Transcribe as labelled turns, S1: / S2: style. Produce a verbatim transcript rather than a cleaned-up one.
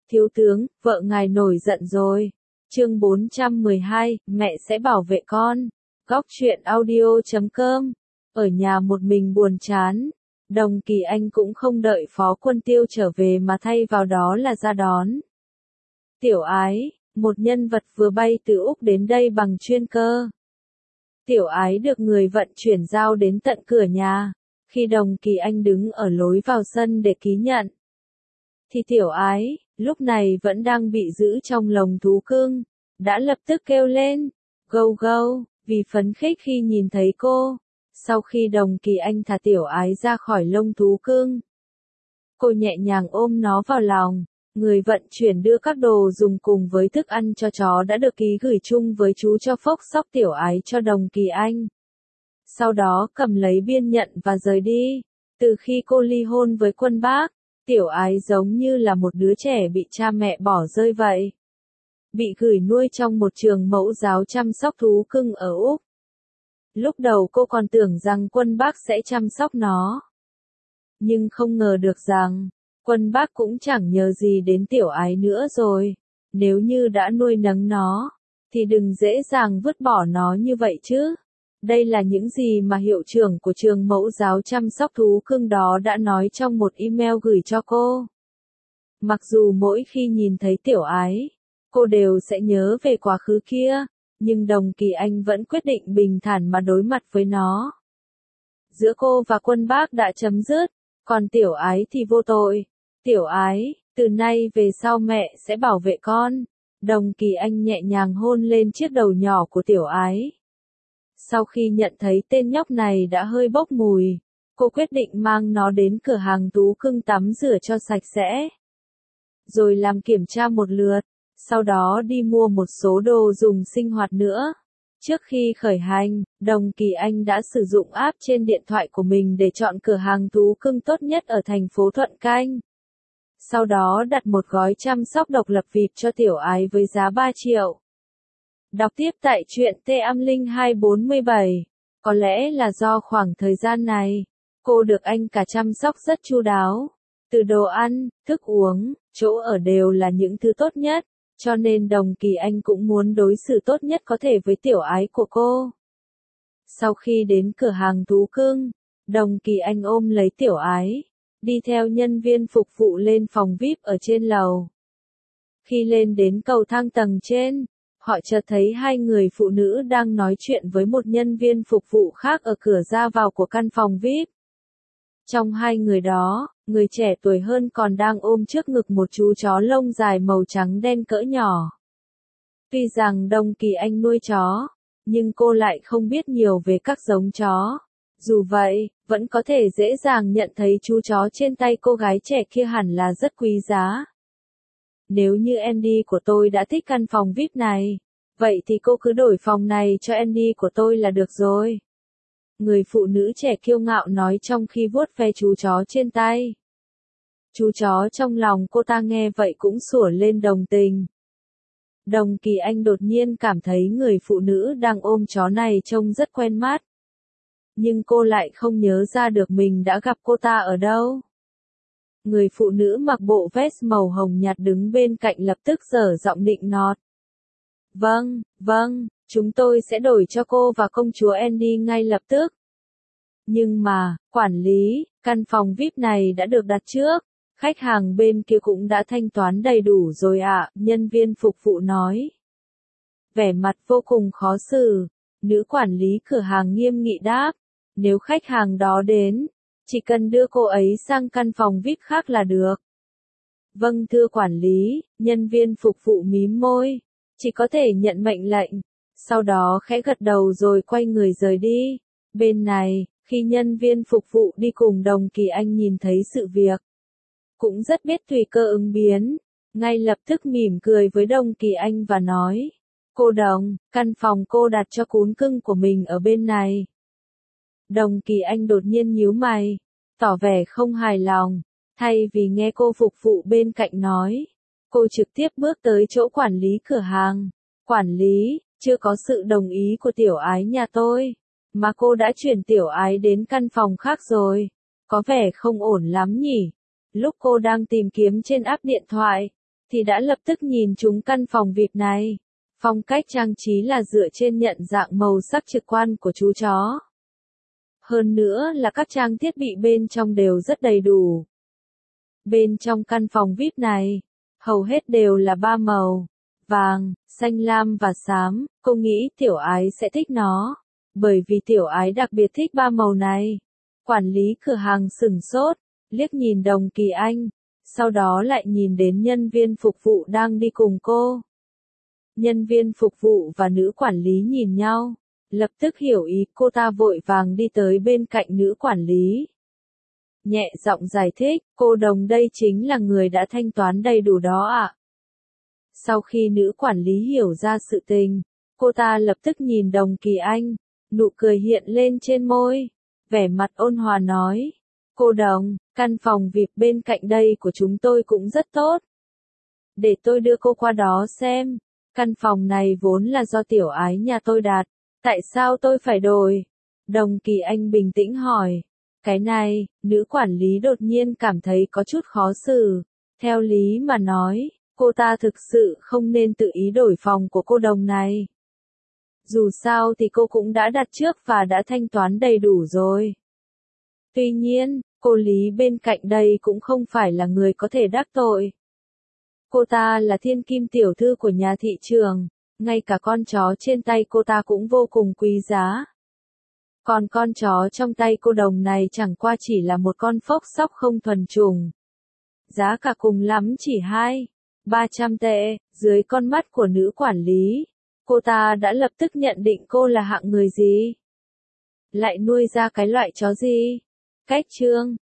S1: Thiếu tướng, vợ ngài nổi giận rồi. Chương bốn trăm mười hai, mẹ sẽ bảo vệ con. Góc truyện audio chấm com. Ở nhà một mình buồn chán. Đồng Kỳ Anh cũng không đợi Phó Quân Tiêu trở về mà thay vào đó là ra đón. Tiểu Ái, một nhân vật vừa bay từ Úc đến đây bằng chuyên cơ. Tiểu Ái được người vận chuyển giao đến tận cửa nhà. Khi Đồng Kỳ Anh đứng ở lối vào sân để ký nhận, thì Tiểu Ái, lúc này vẫn đang bị giữ trong lồng thú cưng, đã lập tức kêu lên, gâu gâu, vì phấn khích khi nhìn thấy cô. Sau khi Đồng Kỳ Anh thả Tiểu Ái ra khỏi lông thú cưng, cô nhẹ nhàng ôm nó vào lòng. Người vận chuyển đưa các đồ dùng cùng với thức ăn cho chó đã được ký gửi chung với chú cho phốc sóc Tiểu Ái cho Đồng Kỳ Anh. Sau đó cầm lấy biên nhận và rời đi. Từ khi cô ly hôn với Quân Bác, Tiểu Ái giống như là một đứa trẻ bị cha mẹ bỏ rơi vậy. Bị gửi nuôi trong một trường mẫu giáo chăm sóc thú cưng ở Úc. Lúc đầu cô còn tưởng rằng Quân Bác sẽ chăm sóc nó. Nhưng không ngờ được rằng, Quân Bác cũng chẳng nhờ gì đến Tiểu Ái nữa rồi. Nếu như đã nuôi nấng nó, thì đừng dễ dàng vứt bỏ nó như vậy chứ. Đây là những gì mà hiệu trưởng của trường mẫu giáo chăm sóc thú cưng đó đã nói trong một email gửi cho cô. Mặc dù mỗi khi nhìn thấy Tiểu Ái, cô đều sẽ nhớ về quá khứ kia, nhưng Đồng Kỳ Anh vẫn quyết định bình thản mà đối mặt với nó. Giữa cô và Quân Bác đã chấm dứt, còn Tiểu Ái thì vô tội. Tiểu Ái, từ nay về sau mẹ sẽ bảo vệ con. Đồng Kỳ Anh nhẹ nhàng hôn lên chiếc đầu nhỏ của Tiểu Ái. Sau khi nhận thấy tên nhóc này đã hơi bốc mùi, cô quyết định mang nó đến cửa hàng thú cưng tắm rửa cho sạch sẽ. Rồi làm kiểm tra một lượt, sau đó đi mua một số đồ dùng sinh hoạt nữa. Trước khi khởi hành, Đồng Kỳ Anh đã sử dụng app trên điện thoại của mình để chọn cửa hàng thú cưng tốt nhất ở thành phố Thuận Canh. Sau đó đặt một gói chăm sóc độc lập vịp cho Tiểu Ái với giá ba triệu. Đọc tiếp tại truyện T âm linh hai bốn bảy. Có lẽ là do khoảng thời gian này, cô được anh cả chăm sóc rất chu đáo. Từ đồ ăn, thức uống, chỗ ở đều là những thứ tốt nhất, cho nên Đồng Kỳ Anh cũng muốn đối xử tốt nhất có thể với Tiểu Ái của cô. Sau khi đến cửa hàng thú cưng, Đồng Kỳ Anh ôm lấy Tiểu Ái, đi theo nhân viên phục vụ lên phòng vi ai pi ở trên lầu. Khi lên đến cầu thang tầng trên, họ chợt thấy hai người phụ nữ đang nói chuyện với một nhân viên phục vụ khác ở cửa ra vào của căn phòng vi ai pi. Trong hai người đó, người trẻ tuổi hơn còn đang ôm trước ngực một chú chó lông dài màu trắng đen cỡ nhỏ. Tuy rằng Đồng Kỳ Anh nuôi chó, nhưng cô lại không biết nhiều về các giống chó. Dù vậy, vẫn có thể dễ dàng nhận thấy chú chó trên tay cô gái trẻ kia hẳn là rất quý giá. Nếu như Andy của tôi đã thích căn phòng vi ai pi này, vậy thì cô cứ đổi phòng này cho Andy của tôi là được rồi. Người phụ nữ trẻ kiêu ngạo nói trong khi vuốt ve chú chó trên tay. Chú chó trong lòng cô ta nghe vậy cũng sủa lên đồng tình. Đồng Kỳ Anh đột nhiên cảm thấy người phụ nữ đang ôm chó này trông rất quen mắt. Nhưng cô lại không nhớ ra được mình đã gặp cô ta ở đâu. Người phụ nữ mặc bộ vest màu hồng nhạt đứng bên cạnh lập tức dở giọng nịnh nọt. Vâng, vâng, chúng tôi sẽ đổi cho cô và công chúa Andy ngay lập tức. Nhưng mà, quản lý, căn phòng vi ai pi này đã được đặt trước, khách hàng bên kia cũng đã thanh toán đầy đủ rồi ạ, nhân viên phục vụ nói. Vẻ mặt vô cùng khó xử, nữ quản lý cửa hàng nghiêm nghị đáp, nếu khách hàng đó đến, chỉ cần đưa cô ấy sang căn phòng vi ai pi khác là được. Vâng thưa quản lý, nhân viên phục vụ mím môi, chỉ có thể nhận mệnh lệnh, sau đó khẽ gật đầu rồi quay người rời đi. Bên này, khi nhân viên phục vụ đi cùng Đồng Kỳ Anh nhìn thấy sự việc, cũng rất biết tùy cơ ứng biến, ngay lập tức mỉm cười với Đồng Kỳ Anh và nói, cô Đồng, căn phòng cô đặt cho cún cưng của mình ở bên này. Đồng Kỳ Anh đột nhiên nhíu mày, tỏ vẻ không hài lòng, thay vì nghe cô phục vụ bên cạnh nói, cô trực tiếp bước tới chỗ quản lý cửa hàng. Quản lý, chưa có sự đồng ý của Tiểu Ái nhà tôi, mà cô đã chuyển Tiểu Ái đến căn phòng khác rồi, có vẻ không ổn lắm nhỉ. Lúc cô đang tìm kiếm trên app điện thoại, thì đã lập tức nhìn trúng căn phòng vi ai pi này. Phong cách trang trí là dựa trên nhận dạng màu sắc trực quan của chú chó. Hơn nữa là các trang thiết bị bên trong đều rất đầy đủ. Bên trong căn phòng vi ai pi này, hầu hết đều là ba màu, vàng, xanh lam và xám. Cô nghĩ tiểu ái sẽ thích nó, bởi vì tiểu ái đặc biệt thích ba màu này. Quản lý cửa hàng sửng sốt, liếc nhìn Đồng Kỳ Anh, sau đó lại nhìn đến nhân viên phục vụ đang đi cùng cô. Nhân viên phục vụ và nữ quản lý nhìn nhau, lập tức hiểu ý, cô ta vội vàng đi tới bên cạnh nữ quản lý. Nhẹ giọng giải thích, cô Đồng đây chính là người đã thanh toán đầy đủ đó ạ. Sau khi nữ quản lý hiểu ra sự tình, cô ta lập tức nhìn Đồng Kỳ Anh, nụ cười hiện lên trên môi, vẻ mặt ôn hòa nói, cô Đồng, căn phòng vi ai pi bên cạnh đây của chúng tôi cũng rất tốt. Để tôi đưa cô qua đó xem, căn phòng này vốn là do tiểu ái nhà tôi đặt, tại sao tôi phải đổi? Đồng Kỳ Anh bình tĩnh hỏi. Cái này, nữ quản lý đột nhiên cảm thấy có chút khó xử. Theo lý mà nói, cô ta thực sự không nên tự ý đổi phòng của cô Đồng này. Dù sao thì cô cũng đã đặt trước và đã thanh toán đầy đủ rồi. Tuy nhiên, cô Lý bên cạnh đây cũng không phải là người có thể đắc tội. Cô ta là thiên kim tiểu thư của nhà thị trường, ngay cả con chó trên tay cô ta cũng vô cùng quý giá. Còn con chó trong tay cô Đồng này chẳng qua chỉ là một con phốc sóc không thuần chủng. Giá cả cùng lắm chỉ hai, ba trăm tệ, dưới con mắt của nữ quản lý, cô ta đã lập tức nhận định cô là hạng người gì. Lại nuôi ra cái loại chó gì? Cách chương